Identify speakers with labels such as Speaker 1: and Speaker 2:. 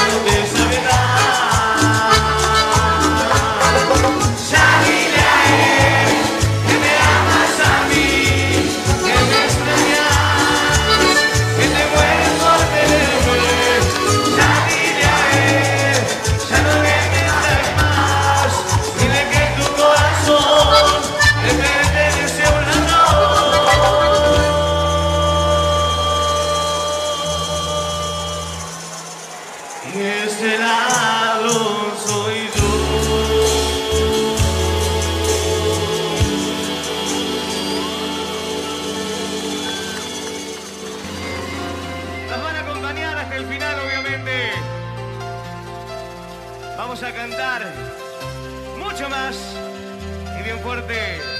Speaker 1: no te sabe dar. Ya dile a él que me amas a mí, que me extrañas, que te mueres por tenerme. Ya dile a él, ya no me mientas más. Dile que tu corazón le pertenece a un ladrón. Y ese ladrón soy yo. Nos van a acompañar hasta el final, obviamente. Vamos a cantar mucho más y bien fuerte.